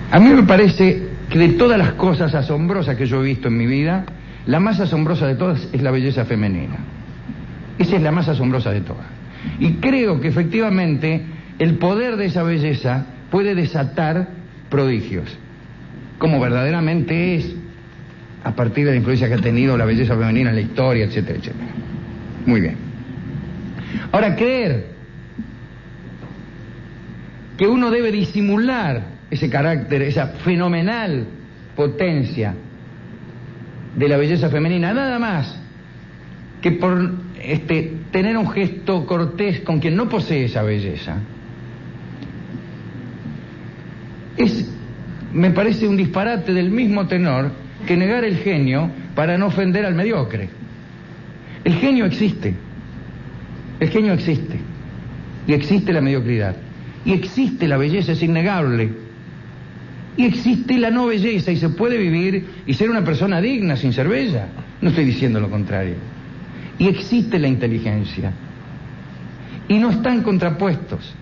A mí me parece que de todas las cosas asombrosas que yo he visto en mi vida, la más asombrosa de todas es la belleza femenina. Esa es la más asombrosa de todas. Y creo que efectivamente el poder de esa belleza puede desatar prodigios, como verdaderamente es a partir de la influencia que ha tenido la belleza femenina en la historia, etcétera, etcétera. Muy bien. Ahora, creer que uno debe disimular ese carácter, esa fenomenal potencia de la belleza femenina, nada más que por tener un gesto cortés con quien no posee esa belleza, me parece un disparate del mismo tenor que negar el genio para no ofender al mediocre. El genio existe. El genio existe. Y existe la mediocridad. Y existe la belleza, es innegable. Y existe la no belleza, y se puede vivir y ser una persona digna sin ser bella. No estoy diciendo lo contrario. Y existe la inteligencia. Y no están contrapuestos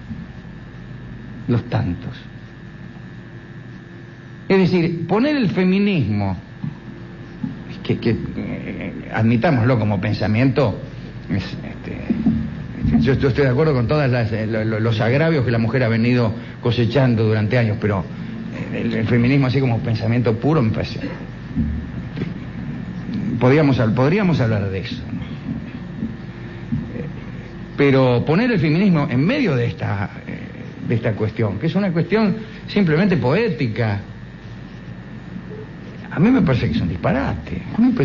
los tantos. Es decir, poner el feminismo, admitámoslo como pensamiento, yo estoy de acuerdo con todos los agravios que la mujer ha venido cosechando durante años, pero el feminismo así como pensamiento puro me parece. Podríamos hablar de eso, ¿no? Pero poner el feminismo en medio de esta cuestión, que es una cuestión simplemente poética, a mí me parece que es un disparate.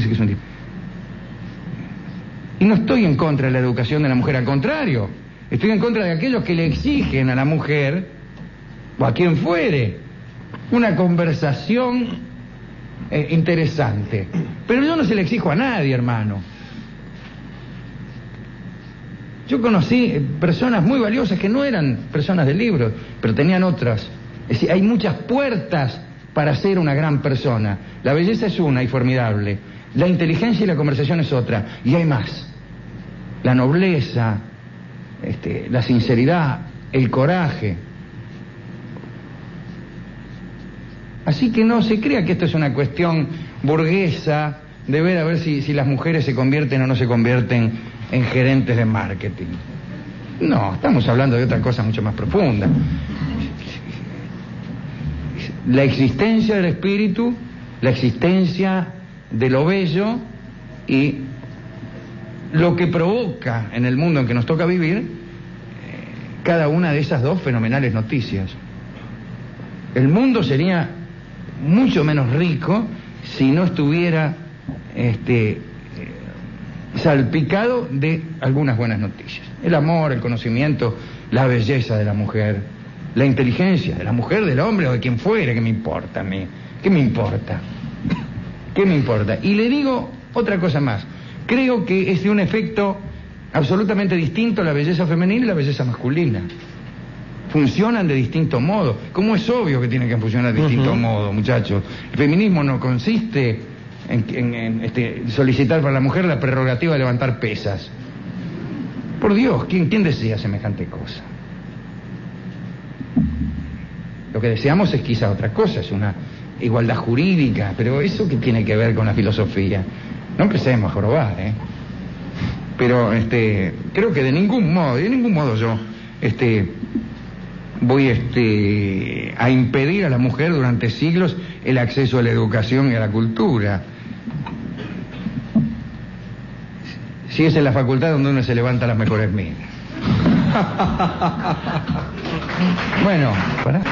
Y no estoy en contra de la educación de la mujer, al contrario, estoy en contra de aquellos que le exigen a la mujer, o a quien fuere, una conversación interesante. Pero yo no se le exijo a nadie, hermano. Yo conocí personas muy valiosas que no eran personas de libros, pero tenían otras. Es decir, hay muchas puertas para ser una gran persona. La belleza es una y formidable. La inteligencia y la conversación es otra. Y hay más. La nobleza, la sinceridad, el coraje. Así que no se crea que esto es una cuestión burguesa de ver a ver si las mujeres se convierten o no se convierten en gerentes de marketing. No, estamos hablando de otra cosa mucho más profunda. La existencia del espíritu, la existencia de lo bello y lo que provoca en el mundo en que nos toca vivir cada una de esas dos fenomenales noticias. El mundo sería mucho menos rico si no estuviera salpicado de algunas buenas noticias. El amor, el conocimiento, la belleza de la mujer, la inteligencia de la mujer, del hombre o de quien fuere. ¿Qué me importa a mí? ¿Qué me importa? ¿Qué me importa? Y le digo otra cosa más. Creo que es de un efecto absolutamente distinto la belleza femenina y la belleza masculina. Funcionan de distinto modo. Como es obvio que tienen que funcionar de distinto modo, muchachos. El feminismo no consiste en solicitar para la mujer la prerrogativa de levantar pesas. Por Dios, ¿quién desea semejante cosa? Lo que deseamos es quizá otra cosa, es una igualdad jurídica, pero eso que tiene que ver con la filosofía. No empecemos a jorobar, Pero creo que de ningún modo yo voy a impedir a la mujer durante siglos el acceso a la educación y a la cultura. Si es en la facultad donde uno se levanta las mejores minas. Bueno, para